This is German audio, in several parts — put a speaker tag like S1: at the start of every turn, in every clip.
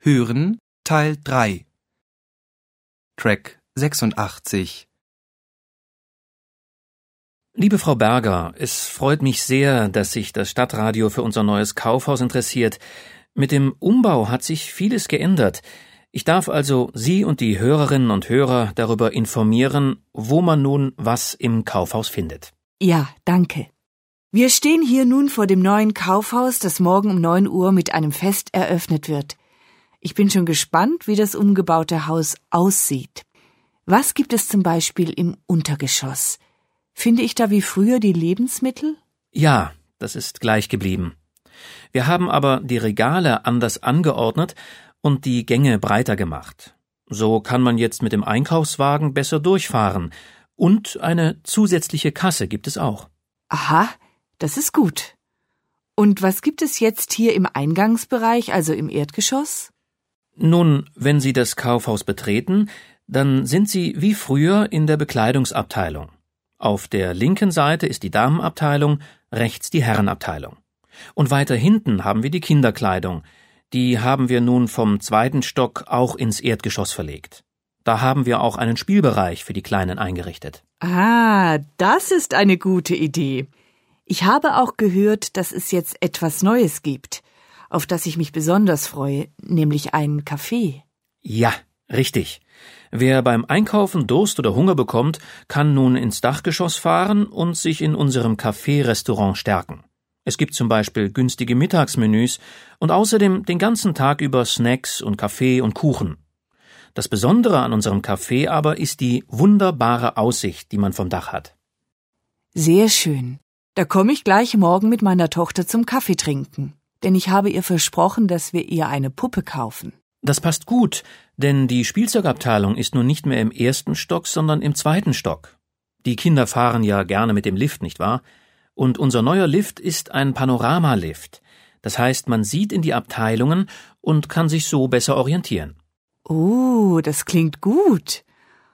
S1: Hören Teil 3 Track 86.
S2: Liebe Frau Berger, es freut mich sehr, dass sich das Stadtradio für unser neues Kaufhaus interessiert. Mit dem Umbau hat sich vieles geändert. Ich darf also Sie und die Hörerinnen und Hörer darüber informieren, wo man nun was im Kaufhaus findet.
S3: Ja, danke. Wir stehen hier nun vor dem neuen Kaufhaus, das morgen um 9 Uhr mit einem Fest eröffnet wird. Ich bin schon gespannt, wie das umgebaute Haus aussieht. Was gibt es zum Beispiel im Untergeschoss? Finde ich da wie früher die Lebensmittel?
S2: Ja, das ist gleich geblieben. Wir haben aber die Regale anders angeordnet und die Gänge breiter gemacht. So kann man jetzt mit dem Einkaufswagen besser durchfahren. Und eine zusätzliche Kasse gibt es auch.
S3: Aha, das ist gut. Und was gibt es jetzt hier im Eingangsbereich, also im Erdgeschoss?
S2: Nun, wenn Sie das Kaufhaus betreten, dann sind Sie wie früher in der Bekleidungsabteilung. Auf der linken Seite ist die Damenabteilung, rechts die Herrenabteilung. Und weiter hinten haben wir die Kinderkleidung. Die haben wir nun vom 2. Stock auch ins Erdgeschoss verlegt. Da haben wir auch einen Spielbereich für die Kleinen eingerichtet.
S3: Ah, das ist eine gute Idee. Ich habe auch gehört, dass es jetzt etwas Neues gibt, auf das ich mich besonders freue, nämlich einen Café.
S2: Ja, richtig. Wer beim Einkaufen Durst oder Hunger bekommt, kann nun ins Dachgeschoss fahren und sich in unserem Café-Restaurant stärken. Es gibt zum Beispiel günstige Mittagsmenüs und außerdem den ganzen Tag über Snacks und Kaffee und Kuchen. Das Besondere an unserem Café aber ist die wunderbare Aussicht, die man vom Dach hat.
S3: Sehr schön. Da komme ich gleich morgen mit meiner Tochter zum Kaffee trinken, denn ich habe ihr versprochen, dass wir ihr eine Puppe kaufen.
S2: Das passt gut, denn die Spielzeugabteilung ist nun nicht mehr im 1. Stock, sondern im 2. Stock. Die Kinder fahren ja gerne mit dem Lift, nicht wahr? Und unser neuer Lift ist ein Panoramalift. Das heißt, man sieht in die Abteilungen und kann sich so besser orientieren.
S3: Oh, das klingt gut.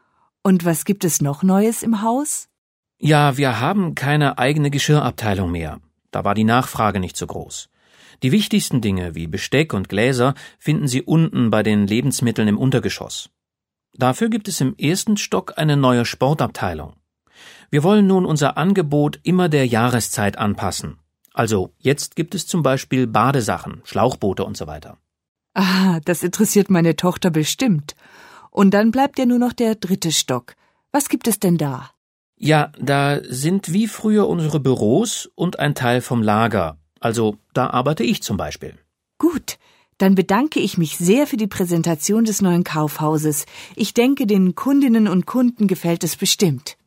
S3: Und was gibt es noch Neues im Haus?
S2: Ja, wir haben keine eigene Geschirrabteilung mehr. Da war die Nachfrage nicht so groß. Die wichtigsten Dinge wie Besteck und Gläser finden Sie unten bei den Lebensmitteln im Untergeschoss. Dafür gibt es im 1. Stock eine neue Sportabteilung. Wir wollen nun unser Angebot immer der Jahreszeit anpassen. Also jetzt gibt es zum Beispiel Badesachen, Schlauchboote und so weiter.
S3: Ah, das interessiert meine Tochter bestimmt. Und dann bleibt ja nur noch der 3. Stock. Was gibt es denn da?
S2: Ja, da sind wie früher unsere Büros und ein Teil vom Lager. Also da arbeite ich zum Beispiel.
S3: Gut, dann bedanke ich mich sehr für die Präsentation des neuen Kaufhauses. Ich denke, den Kundinnen und Kunden gefällt es bestimmt.